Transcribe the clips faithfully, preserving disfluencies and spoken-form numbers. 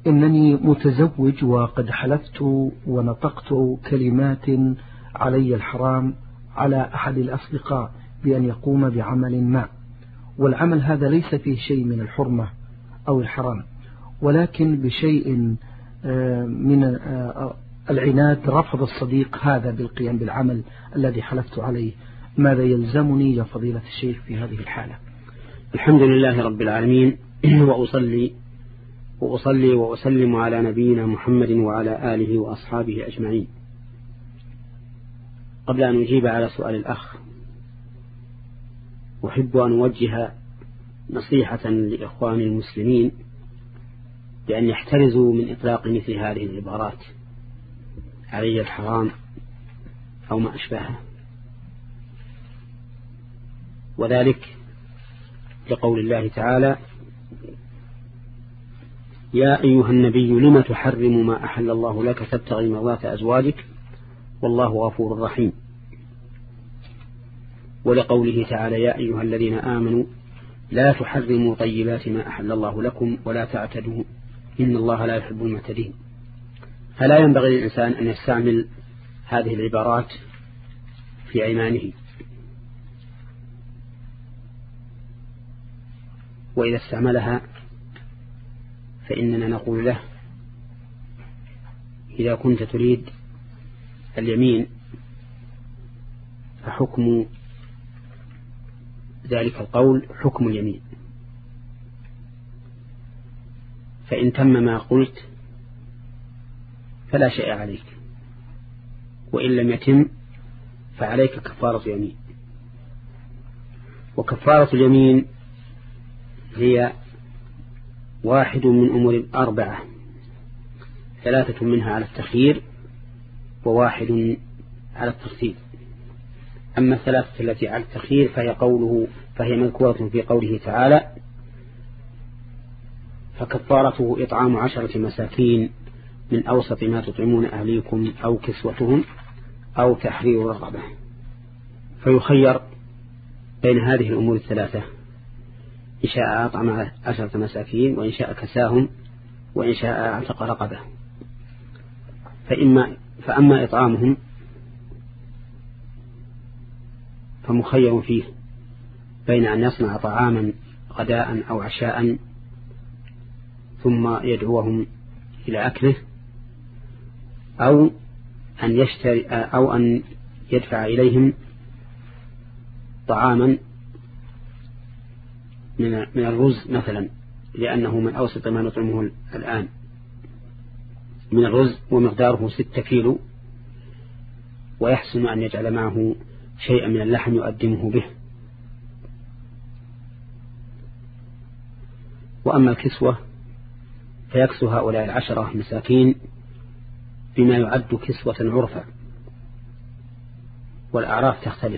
إنني متزوج وقد حلفت ونطقت كلمات علي الحرام على أحد الأصدقاء بأن يقوم بعمل ما، والعمل هذا ليس فيه شيء من الحرمة أو الحرام، ولكن بشيء من العناد رفض الصديق هذا بالقيام بالعمل الذي حلفت عليه. ماذا يلزمني يا فضيلة الشيخ في هذه الحالة؟ الحمد لله رب العالمين، وأصلي وأصلي وأسلم على نبينا محمد وعلى آله وأصحابه أجمعين. قبل أن أجيب على سؤال الأخ، أحب أن أوجه نصيحة لإخواني المسلمين بأن يحترزوا من إطلاق مثل هذه العبارات علي الحرام أو ما أشبهها، وذلك لقول الله تعالى: يا أيها النبي لم تحرم ما أحل الله لك تبتغي مرضات أزواجك والله غفور رحيم. ولقوله تعالى: يا أيها الذين آمنوا لا تحرموا طيبات ما أحل الله لكم ولا تعتدوا إن الله لا يحب المعتدين. فلا ينبغي للإنسان أن يستعمل هذه العبارات في أيمانه، وإذا استعملها فإننا نقول له: إذا كنت تريد اليمين فحكم ذلك القول حكم اليمين، فإن تم ما قلت فلا شيء عليك، وإن لم يتم فعليك كفارة يمين. وكفارة اليمين هي واحد من أمور أربعة، ثلاثة منها على التخيير وواحد على الترتيب. أما الثلاثة التي على التخيير فهي قوله فهي مذكورة في قوله تعالى: فكفارته إطعام عشرة مساكين من أوسط ما تطعمون أهليكم أو كسوتهم أو تحرير رقبة. فيخير بين هذه الأمور الثلاثة، إن شاء أطعم عشرة مساكين، وإن شاء كساهم، وإن شاء أعتق رقبة. فإما فأما إطعامهم فمخير فيه بين أن يصنع طعاما غداء أو عشاء ثم يدعوهم إلى أكله، أو أن يشتري أو أن يدفع إليهم طعاما من الرز مثلا، لأنه من أوسط ما نطعمه الآن من الرز ومقداره ستة كيلو، ويحسن أن يجعل معه شيئا من اللحم يقدمه به. وأما الكسوة فيكسو هؤلاء العشرة مساكين بما يعد كسوة عرفا، والأعراف تختلف،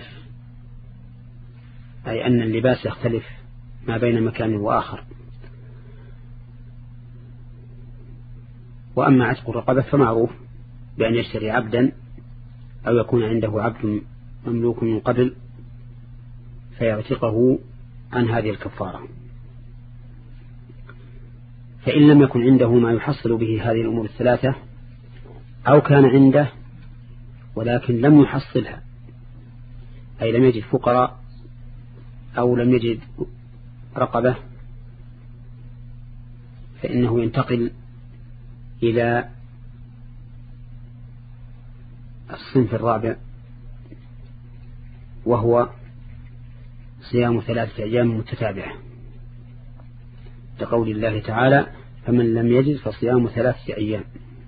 أي أن اللباس يختلف ما بين مكان وآخر. وأما عتق الرقبة فمعروف بأن يشتري عبدا أو يكون عنده عبد مملوك من قبل فيعتقه عن هذه الكفارة. فإن لم يكن عنده ما يحصل به هذه الأمور الثلاثة، أو كان عنده ولكن لم يحصلها، أي لم يجد فقراء أو لم يجد رقبة، فإنه ينتقل إلى الصنف الرابع، وهو صيام ثلاثة أيام متتابعة، لقول الله تعالى: فمن لم يجد فصيام ثلاثة أيام.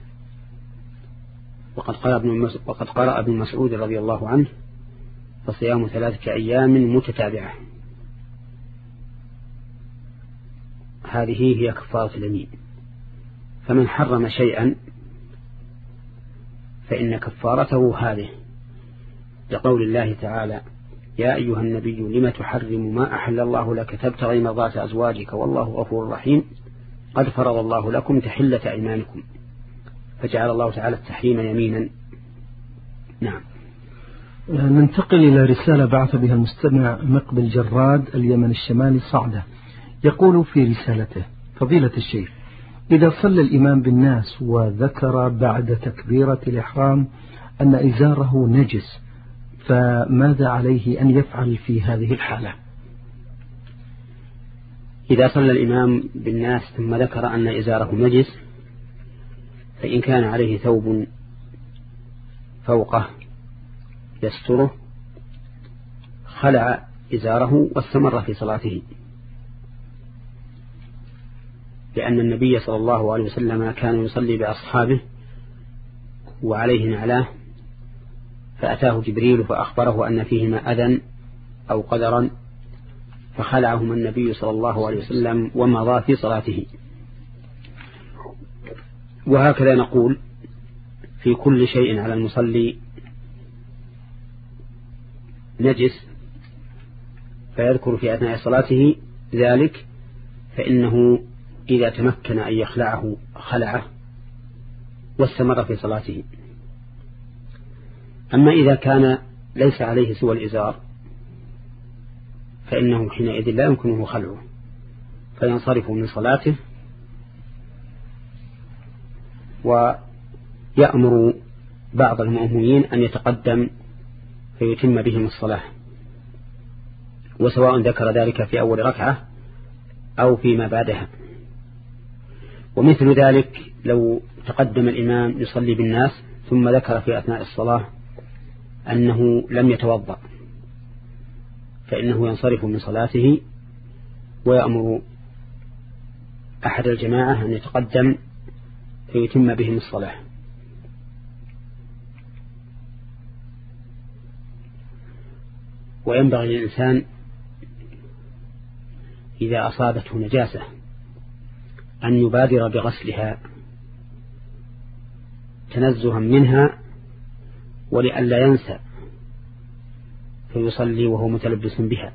وقد قرأ ابن وقد قرأ ابن مسعود رضي الله عنه: فصيام ثلاثة أيام متتابعة. هذه هي كفارة اليمين. فمن حرم شيئا فإن كفارته هذه، لقول الله تعالى: يا أيها النبي لم تحرم ما أحل الله لك تبتغي مرضات أزواجك والله غفور رحيم قد فرض الله لكم تحلة أيمانكم، فجعل الله تعالى التحريم يمينا. نعم. ننتقل إلى رسالة بعث بها المستمع مقبل جراد اليمن الشمالي صعدة، يقول في رسالته: فضيلة الشيخ، إذا صلى الإمام بالناس وذكر بعد تكبيرة الإحرام أن إزاره نجس، فماذا عليه أن يفعل في هذه الحالة؟ إذا صلى الإمام بالناس ثم ذكر أن إزاره نجس، فإن كان عليه ثوب فوقه يستره خلع إزاره واستمر في صلاته، لأن النبي صلى الله عليه وسلم كان يصلي بأصحابه وعليه نعلاه، فأتاه جبريل فأخبره أن فيهما أذى أو قدرا، فخلعهما النبي صلى الله عليه وسلم ومضى في صلاته. وهكذا نقول في كل شيء على المصلي نجس فيذكر في أثناء صلاته ذلك، فإنه إذا تمكن أن يخلعه خلعه واستمر في صلاته. أما إذا كان ليس عليه سوى الإزار فإنه حينئذ لا يمكنه خلعه، فينصرف من صلاته ويأمر بعض المؤمنين أن يتقدم فيتم بهم الصلاة، وسواء ذكر ذلك في أول ركعة أو فيما بعدها. ومثل ذلك لو تقدم الإمام يصلي بالناس ثم ذكر في أثناء الصلاة أنه لم يتوضأ، فإنه ينصرف من صلاته ويأمر أحد الجماعة أن يتقدم فيتم بهم الصلاة. وينبغي للإنسان إذا أصابته نجاسة أن يبادر بغسلها تنزها منها ولئلا ينسى فيصلي وهو متلبس بها.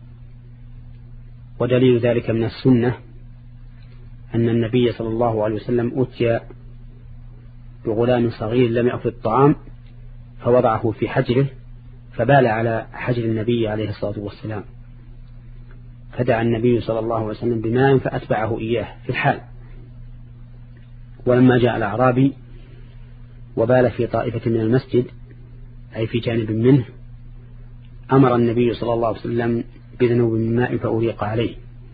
ودليل ذلك من السنة أن النبي صلى الله عليه وسلم أتي بغلام صغير لم يأكل الطعام فوضعه في حجره فبال على حجر النبي عليه الصلاة والسلام، فدعا النبي صلى الله عليه وسلم بماء فأتبعه إياه في الحال. ولما جاء الأعرابي وبال في طائفة من المسجد أي في جانب منه، أمر النبي صلى الله عليه وسلم بذنوب من ماء فأريق عليه.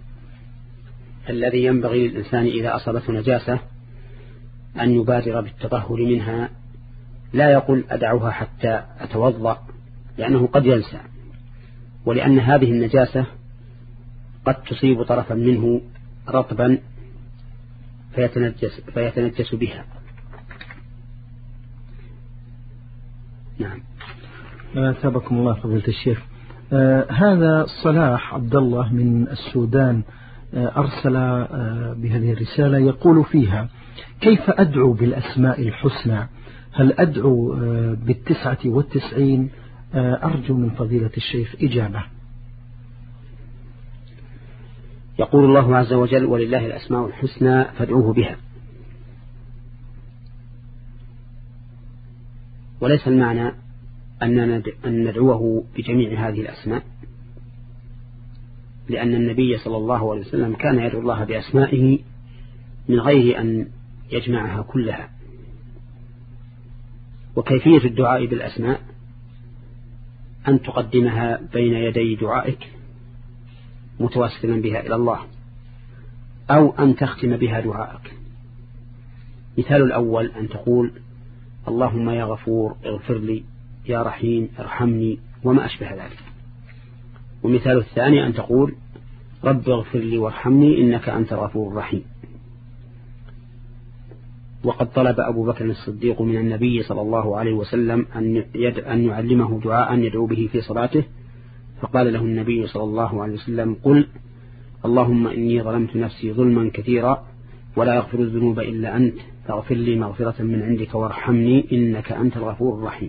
الذي ينبغي للإنسان إذا أصابته نجاسة أن يبادر بالتطهر منها، لا يقول أدعوها حتى أتوضأ، لأنه قد ينسى، ولأن هذه النجاسة قد تصيب طرفا منه رطبا فيتنجس, فيتنجس بها. نعم. أثابكم الله فضيلة الشيخ. آه هذا صلاح عبد الله من السودان آه أرسل آه بهذه الرسالة يقول فيها: كيف أدعو بالأسماء الحسنى؟ هل أدعو آه بالتسعة والتسعين؟ آه أرجو من فضيلة الشيخ إجابة. يقول الله عز وجل: ولله الأسماء الحسنى فادعوه بها. وليس المعنى أن ندعوه بجميع هذه الأسماء، لأن النبي صلى الله عليه وسلم كان يدعو الله بأسمائه من غير أن يجمعها كلها. وكيفية الدعاء بالأسماء أن تقدمها بين يدي دعائك متوسلا بها إلى الله، أو أن تختم بها دعائك. مثال الأول أن تقول: اللهم يا غفور اغفر لي، يا رحيم ارحمني، وما أشبه ذلك. ومثال الثاني أن تقول: رب اغفر لي وارحمني إنك أنت الغفور الرحيم. وقد طلب أبو بكر الصديق من النبي صلى الله عليه وسلم أن يعلمه دعاء يدعو به في صلاته، فقال له النبي صلى الله عليه وسلم: قل اللهم إني ظلمت نفسي ظلما كثيرا ولا يغفر الذنوب إلا أنت فاغفر لي مغفرة من عندك وارحمني إنك أنت الغفور الرحيم.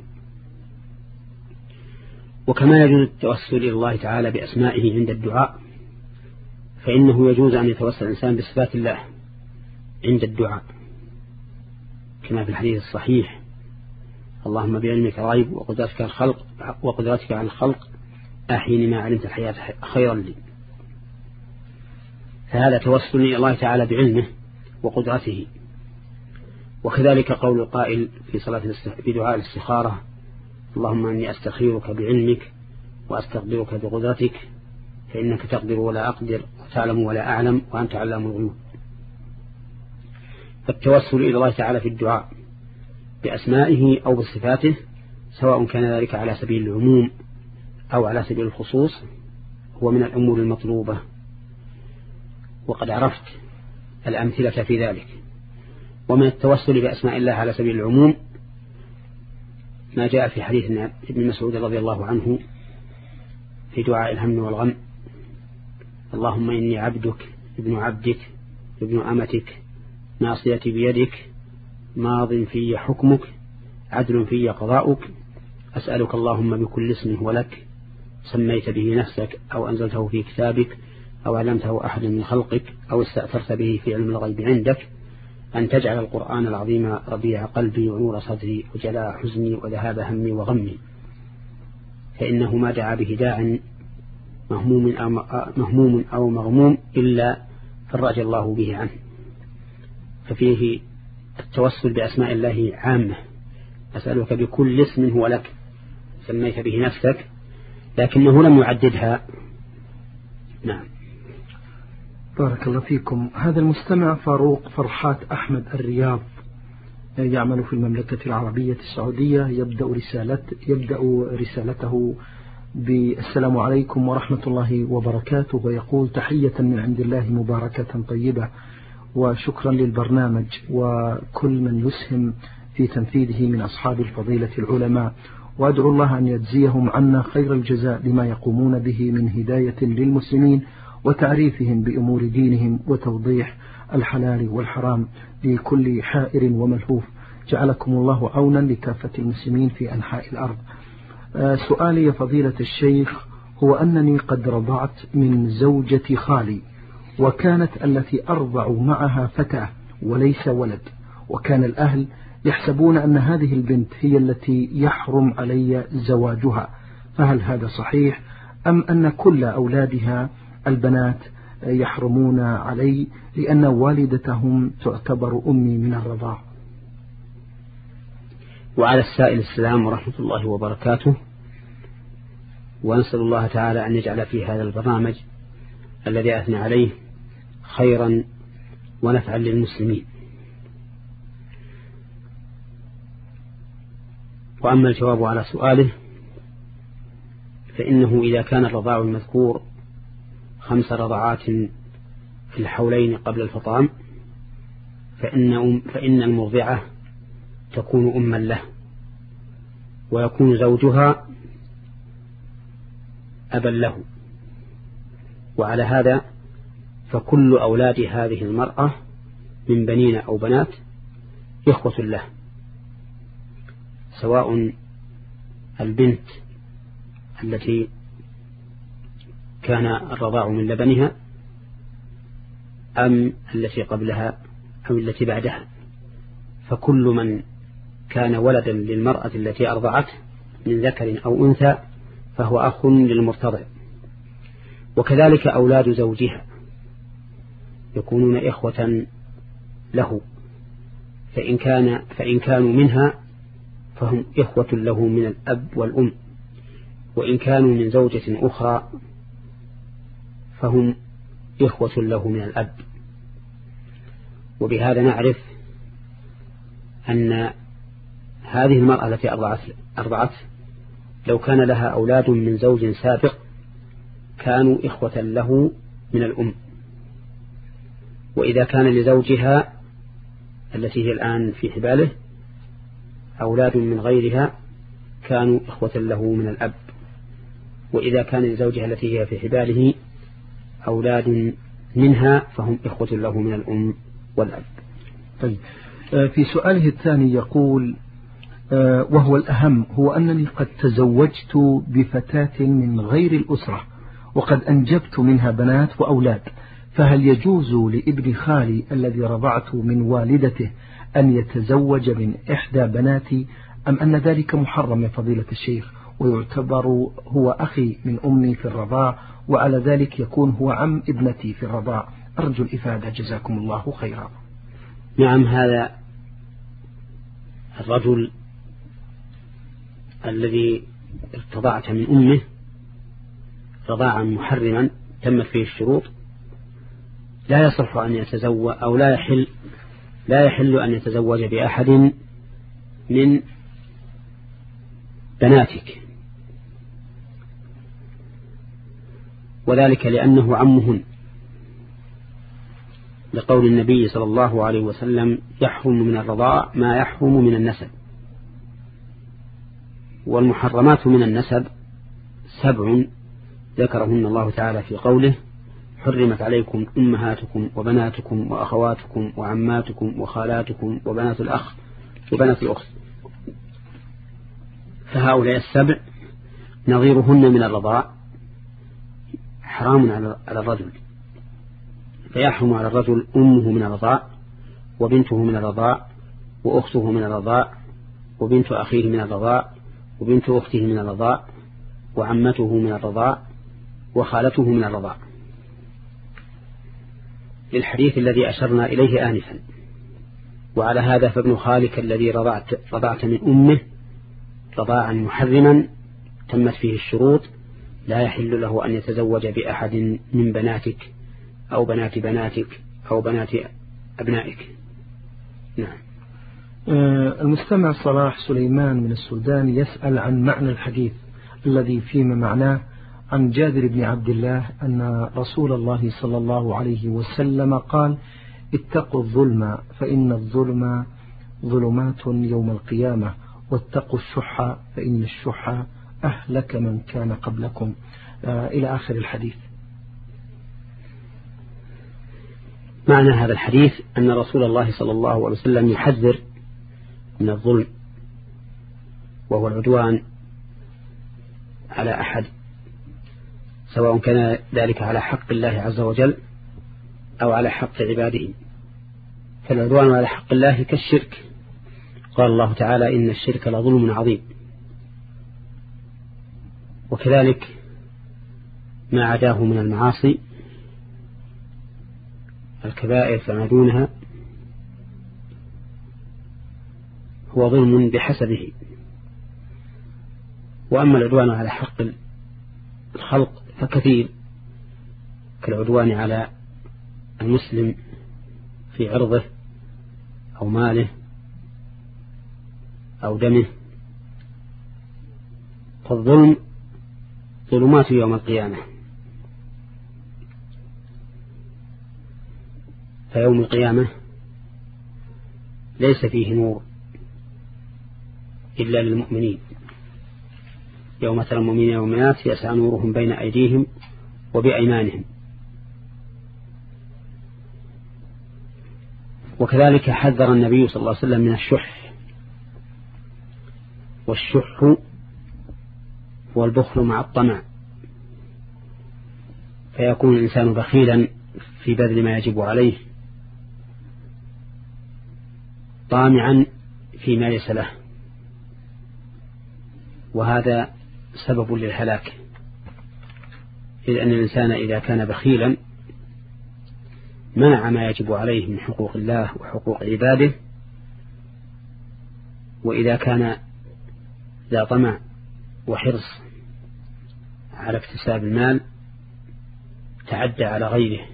وكما يجوز التوسل إلى الله تعالى بأسمائه عند الدعاء، فإنه يجوز أن يتوسل الإنسان بصفات الله عند الدعاء، كما في الحديث الصحيح: اللهم بعلمك الغيب وقدرتك الخلق وقدرتك على الخلق أحيني ما علمت الحياة خيرا لي. فهذا توسل إلى الله تعالى بعلمه وقدرته. وكذلك قول القائل في صلاة في دعاء الاستخارة: اللهم إني أستخيرك بعلمك وأستقدرك بقدرتك فإنك تقدر ولا أقدر وتعلم ولا أعلم وأنت علام الغيوب. فالتوسل إلى الله تعالى في الدعاء بأسمائه أو بصفاته، سواء كان ذلك على سبيل العموم أو على سبيل الخصوص، هو من الأمور المطلوبة، وقد عرفت الأمثلة في ذلك. ومن التوسل بأسماء الله على سبيل العموم ما جاء في حديث ابن مسعود رضي الله عنه في دعاء الهم والغم: اللهم إني عبدك ابن عبدك ابن أمتك ناصيتي بيدك ماض في حكمك عدل في قضاؤك أسألك اللهم بكل اسم هو لك سميت به نفسك أو أنزلته في كتابك أو علمته أحد من خلقك أو استأثرت به في علم الغيب عندك أن تجعل القرآن العظيم ربيع قلبي ونور صدري وجلاء حزني وذهاب همي وغمي، فإنه ما دعا به داع مهموم أو, مهموم أو مغموم إلا فرج الله به عنه. ففيه التوسل بأسماء الله عامة: أسألك بكل اسم هو لك سميت به نفسك، لكنه لم يعددها. نعم. بارك الله فيكم. هذا المستمع فاروق فرحات أحمد الرياض يعمل في المملكة العربية السعودية، يبدأ رسالة يبدأ رسالته بالسلام عليكم ورحمة الله وبركاته، ويقول: تحية من عند الله مباركة طيبة، وشكرا للبرنامج وكل من يسهم في تنفيذه من أصحاب الفضيلة العلماء، وأدعو الله أن يجزيهم عنا خير الجزاء لما يقومون به من هداية للمسلمين وتعريفهم بأمور دينهم وتوضيح الحلال والحرام لكل حائر وملهوف. جعلكم الله عونا لكافة المسلمين في أنحاء الأرض. سؤالي يا فضيلة الشيخ هو أنني قد رضعت من زوجة خالي، وكانت التي أرضع معها فتاة وليس ولد، وكان الأهل يحسبون أن هذه البنت هي التي يحرم علي زواجها، فهل هذا صحيح أم أن كل أولادها البنات يحرمون علي لأن والدتهم تعتبر أمي من الرضاع؟ وعلى السائل السلام ورحمة الله وبركاته، ونسأل الله تعالى أن يجعل في هذا البرنامج الذي أثنى عليه خيرا ونفعا للمسلمين. وأما الجواب على سؤاله فإنه إذا كان الرضاع المذكور خمس رضعات في الحولين قبل الفطام فإن, أم فإن المرضعة تكون أما له، ويكون زوجها أبا له، وعلى هذا فكل أولاد هذه المرأة من بنين أو بنات إخوة له، سواء البنت التي كان الرضاع من لبنها أم التي قبلها أو التي بعدها، فكل من كان ولدا للمرأة التي أرضعته من ذكر أو أنثى فهو أخ للمرتضع. وكذلك أولاد زوجها يكونون إخوة له، فإن, كان فإن كانوا منها فهم إخوة له من الأب والأم، وإن كانوا من زوجة أخرى فهم إخوة له من الأب. وبهذا نعرف أن هذه المرأة التي أرضعت, أرضعت لو كان لها أولاد من زوج سابق كانوا إخوة له من الأم، وإذا كان لزوجها التي هي الآن في حباله أولاد من غيرها كانوا إخوة له من الأب، وإذا كان لزوجها التي هي في حباله أولاد منها فهم إخوة له من الأم والأب. طيب، في سؤاله الثاني يقول: وهو الأهم هو أنني قد تزوجت بفتاة من غير الأسرة وقد أنجبت منها بنات وأولاد، فهل يجوز لابن خالي الذي رضعت من والدته أن يتزوج من إحدى بناتي أم أن ذلك محرم يا فضيلة الشيخ، ويعتبر هو أخي من أمي في الرضاع، وعلى ذلك يكون هو عم ابنتي في الرضاع؟ أرجو الإفادة جزاكم الله خيرا. نعم، هذا الرجل الذي ارتضعت من أمه رضاعا محرما تمت فيه الشروط لا يصح أن يتزوج أو لا يحل لا يحل أن يتزوج بأحد من بناتك، وذلك لأنه عمهن، لقول النبي صلى الله عليه وسلم: يحرم من الرضاع ما يحرم من النسب. والمحرمات من النسب سبع ذكرهن الله تعالى في قوله: حرمت عليكم أمهاتكم وبناتكم وأخواتكم وعماتكم وخالاتكم وبنات الأخ وبنات الأخت. فهؤلاء السبع نظيرهن من الرضاع حرام على الرجل، فيحرم على الرجل أمه من الرضاع وبنته من الرضاع وأخته من الرضاع وبنت أخيه من الرضاع وبنت أخته من الرضاع وعمته من الرضاع وخالته من الرضاع، للحديث الذي أشرنا إليه آنفا. وعلى هذا فابن خالك الذي رضعت, رضعت من أمه رضاعا محرما تمت فيه الشروط لا يحل له أن يتزوج بأحد من بناتك أو بنات بناتك أو بنات أبنائك. نعم. المستمع صلاح سليمان من السودان يسأل عن معنى الحديث الذي فيما معناه عن جابر بن عبد الله أن رسول الله صلى الله عليه وسلم قال: اتقوا الظلم فإن الظلم ظلمات يوم القيامة، واتقوا الشح فإن الشح أهلك من كان قبلكم، إلى آخر الحديث. معنى هذا الحديث أن رسول الله صلى الله عليه وسلم يحذر من الظلم، وهو العدوان على أحد، سواء كان ذلك على حق الله عز وجل أو على حق عباده. فالعدوان على حق الله كالشرك، قال الله تعالى: إن الشرك لظلم عظيم. وكذلك ما عداه من المعاصي الكبائر فما دونها هو ظلم بحسبه. وأما العدوان على حق الخلق فكثير، كالعدوان على المسلم في عرضه أو ماله أو دمه. فالظلم ظلمات يوم القيامة، فيوم القيامة ليس فيه نور إلا للمؤمنين. يوم ترى المؤمنين والمؤمنات يسعى نورهم بين أيديهم وبأيمانهم. وكذلك حذر النبي صلى الله عليه وسلم من الشح، والشح هو البخل مع الطمع، فيكون الإنسان بخيلا في بذل ما يجب عليه طامعا فيما ليس له، وهذا سبب للهلاك. إذ أن الإنسان إذا كان بخيلا منع ما يجب عليه من حقوق الله وحقوق عباده، وإذا كان ذا طمع وحرص على اكتساب المال تعدى على غيره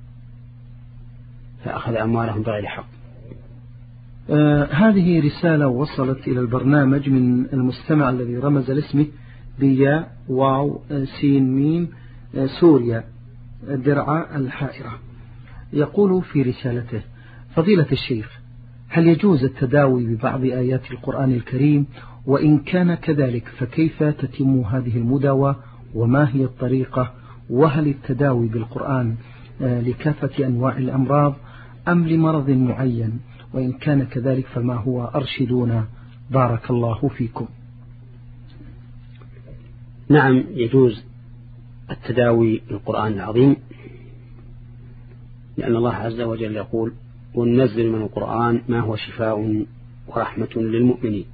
فأخذ أموالهم بغير حق. آه هذه رسالة وصلت إلى البرنامج من المستمع الذي رمز لاسمه بيا واو سين ميم آه سوريا درعا الحائرة. يقول في رسالته: فضيلة الشيخ، هل يجوز التداوي ببعض آيات القرآن الكريم؟ وإن كان كذلك فكيف تتم هذه المداوى وما هي الطريقة؟ وهل التداوي بالقرآن آه لكافة أنواع الأمراض أم لمرض معين؟ وإن كان كذلك فما هو؟ أرشدونا بارك الله فيكم. نعم، يجوز التداوي بالقرآن العظيم، لأن الله عز وجل يقول: وننزل من القرآن ما هو شفاء ورحمة للمؤمنين.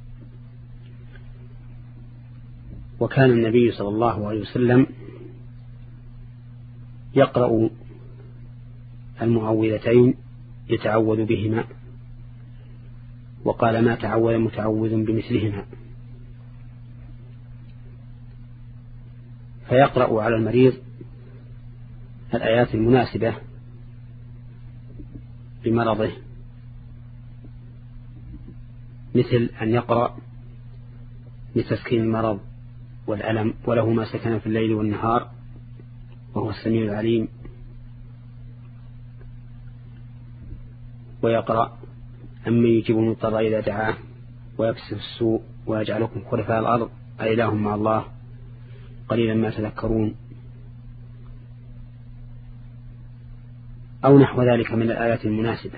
وكان النبي صلى الله عليه وسلم يقرأ المعوذتين يتعوذ بهما، وقال ما تعوذ متعوذ بمثلهما. فيقرأ على المريض الآيات المناسبة بمرضه، مثل أن يقرأ لتسكين المرض والألم، وله ما سكن في الليل والنهار وهو السميع العليم. ويقرأ أمن يجيب المضطر إذا دعاه ويكشف السوء ويجعلكم خلفاء الأرض أإله مع الله قليلا ما تذكرون، أو نحو ذلك من الآيات المناسبة.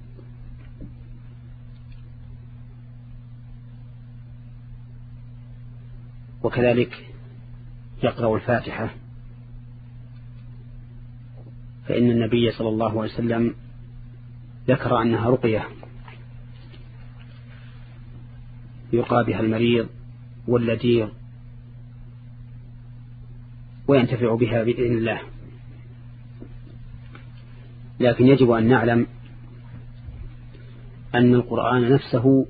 وكذلك يقرأ الفاتحة، فإن النبي صلى الله عليه وسلم ذكر أنها رقية يقى بها المريض واللدير وينتفع بها بإذن الله. لكن يجب أن نعلم أن القرآن نفسه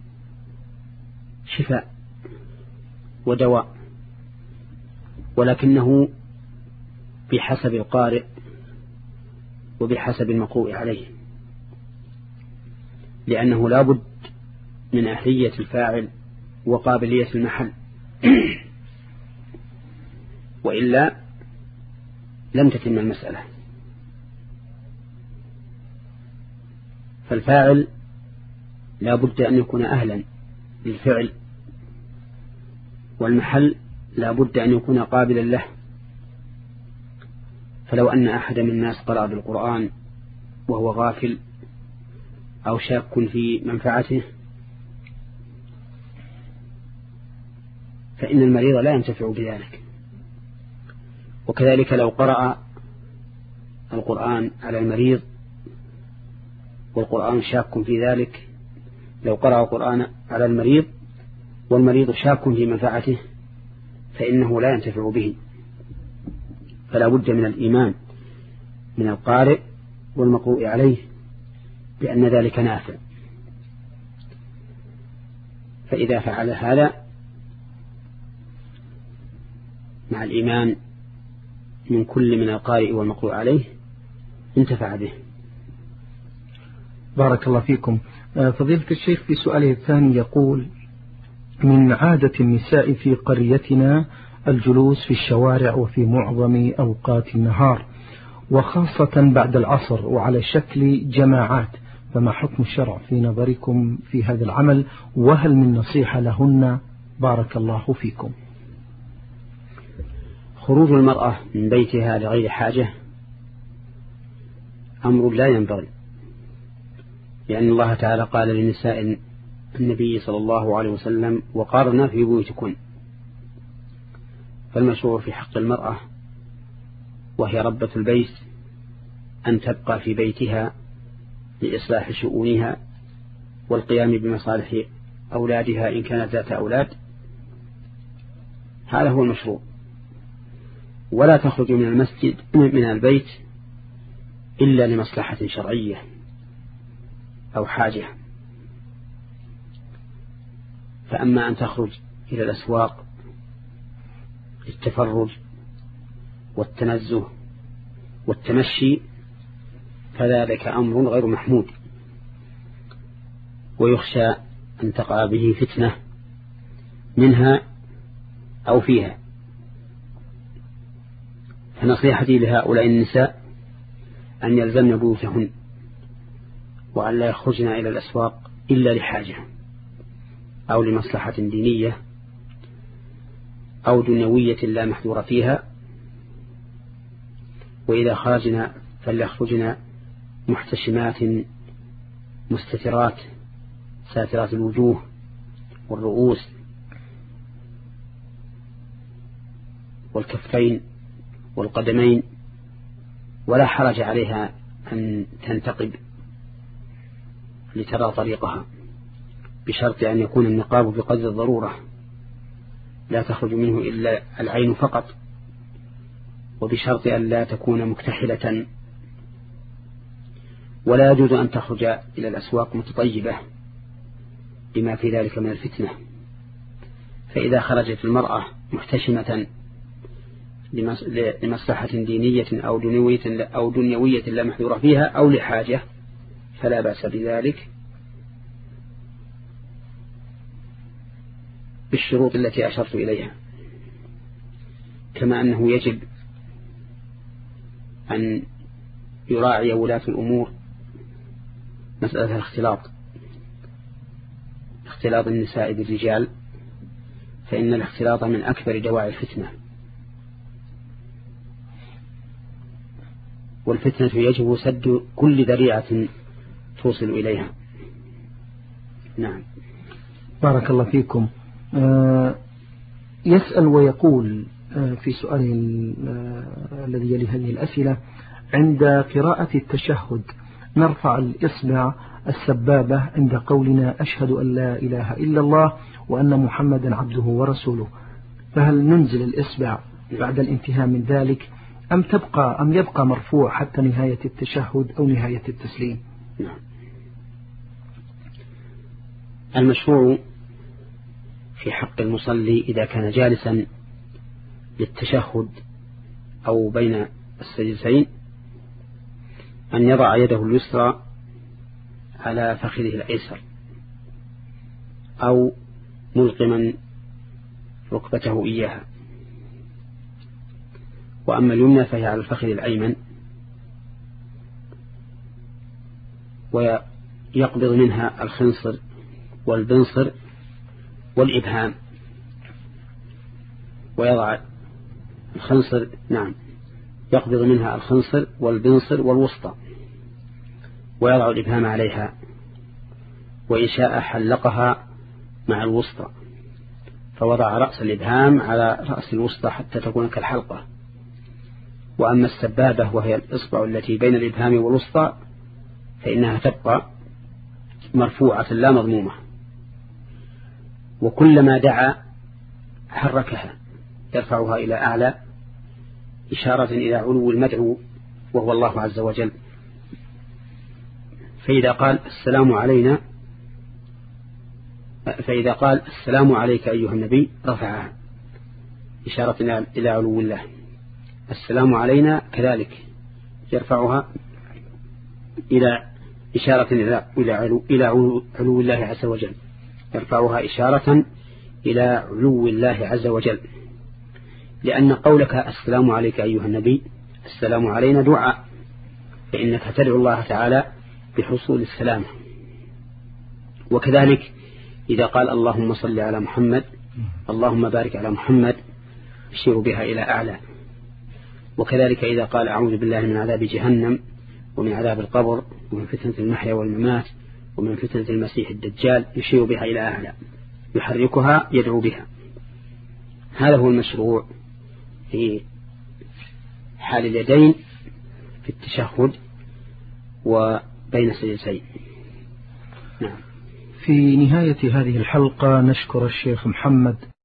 شفاء ودواء، ولكنه بحسب القارئ وبحسب المقروء عليه، لأنه لا بد من أهلية الفاعل وقابلية المحل، وإلا لم تتم المسألة. فالفاعل لا بد أن يكون أهلا للفعل، والمحل لا بد أن يكون قابلا له. فلو أن أحد من الناس قرأ بالقرآن وهو غافل أو شاك في منفعته فإن المريض لا ينتفع بذلك. وكذلك لو قرأ القرآن على المريض والقرآن شاك في ذلك، لو قرأ القرآن على المريض والمريض شاك في منفعته فإنه لا ينتفع به. فلا بد من الإيمان من القارئ والمقروء عليه بأن ذلك نافع. فإذا فعل هذا مع الإيمان من كل من القارئ والمقروء عليه انتفع به. بارك الله فيكم. فضيلة الشيخ في سؤاله الثاني يقول: من عادة النساء في قريتنا الجلوس في الشوارع وفي معظم أوقات النهار، وخاصة بعد العصر، وعلى شكل جماعات، فما حكم الشرع في نظركم في هذا العمل، وهل من نصيحة لهن؟ بارك الله فيكم. خروج المرأة من بيتها لغير حاجة أمر لا ينبغي، لأن الله تعالى قال لنساء النبي صلى الله عليه وسلم: وقارنا في بيوتكن. فالمشروع في حق المرأة وهي ربة البيت أن تبقى في بيتها لإصلاح شؤونها والقيام بمصالح أولادها إن كانت ذات أولاد، هذا هو المشروع. ولا تخرج من المسجد من البيت إلا لمصلحة شرعية أو حاجة. فأما أن تخرج إلى الأسواق للتفرج والتنزه والتمشي فذلك أمر غير محمود، ويخشى أن تقع به فتنة منها أو فيها. فنصيحتي لهؤلاء النساء أن يلزمن بيوتهن، وأن لا يخرجن إلى الأسواق إلا لحاجة أو لمصلحة دينية أو دنيوية لا محذور فيها. وإذا خرجنا فليخرجن محتشمات مستترات ساترات الوجوه والرؤوس والكفين والقدمين، ولا حرج عليها أن تنتقب لترى طريقها، بشرط أن يكون النقاب بقدر الضرورة لا تخرج منه إلا العين فقط، وبشرط أن لا تكون مكتحلة ولا يجوز أن تخرج إلى الأسواق متطيبة بما في ذلك من الفتنة. فإذا خرجت المرأة محتشمة لمصلحة دينية أو دنيوية أو دنيوية لا محذور فيها أو لحاجة فلا بأس بذلك بالشروط التي أشرت إليها. كما أنه يجب أن يراعي ولاة الأمور مسألة الاختلاط، اختلاط النساء بالرجال، فإن الاختلاط من أكبر دواعي الفتنة، والفتنة يجب سد كل ذريعة توصل إليها. نعم. بارك الله فيكم. آه يسأل ويقول آه في سؤاله آه الذي يلي هذه الأسئلة: عند قراءة التشهد نرفع الإصبع السبابة عند قولنا أشهد أن لا إله إلا الله وأن محمدا عبده ورسوله، فهل ننزل الإصبع بعد الانتهاء من ذلك أم تبقى أم يبقى مرفوع حتى نهاية التشهد أو نهاية التسليم؟ نعم. المشروع في حق المصلي إذا كان جالسا للتشهد أو بين السجدتين أن يضع يده اليسرى على فخذه الأيسر أو ملقما ركبته إياها، وأما اليمنى فهي على الفخذ الأيمن، ويقبض منها الخنصر والبنصر والإبهام، ويضع الخنصر نعم يقبض منها الخنصر والبنصر والوسطى، ويضع الإبهام عليها، وإن شاء حلقها مع الوسطى، فوضع رأس الإبهام على رأس الوسطى حتى تكون كالحلقة. وأما السبابة وهي الإصبع التي بين الإبهام والوسطى فإنها تبقى مرفوعة لا مضمومة، وكلما دعا حركها يرفعها إلى أعلى إشارة إلى علو المدعو وهو الله عز وجل. فإذا قال السلام علينا فإذا قال السلام عليك أيها النبي رفعها إشارة إلى علو الله. السلام علينا كذلك يرفعها إلى إشارة إلى علو, إلى علو الله عز وجل، يرفعها إشارة إلى علو الله عز وجل، لأن قولك السلام عليك أيها النبي السلام علينا دعاء، فإنك تدعو الله تعالى بحصول السلام. وكذلك إذا قال اللهم صل على محمد اللهم بارك على محمد يشير بها إلى أعلى. وكذلك إذا قال أعوذ بالله من عذاب جهنم ومن عذاب القبر ومن فتنة المحيا والممات ومن فتنة المسيح الدجال يشير بها إلى أعلى، يحركها يدعو بها. هذا هو المشروع في حال اليدين في التشهد وبين السجدتين. نعم. في نهاية هذه الحلقة نشكر الشيخ محمد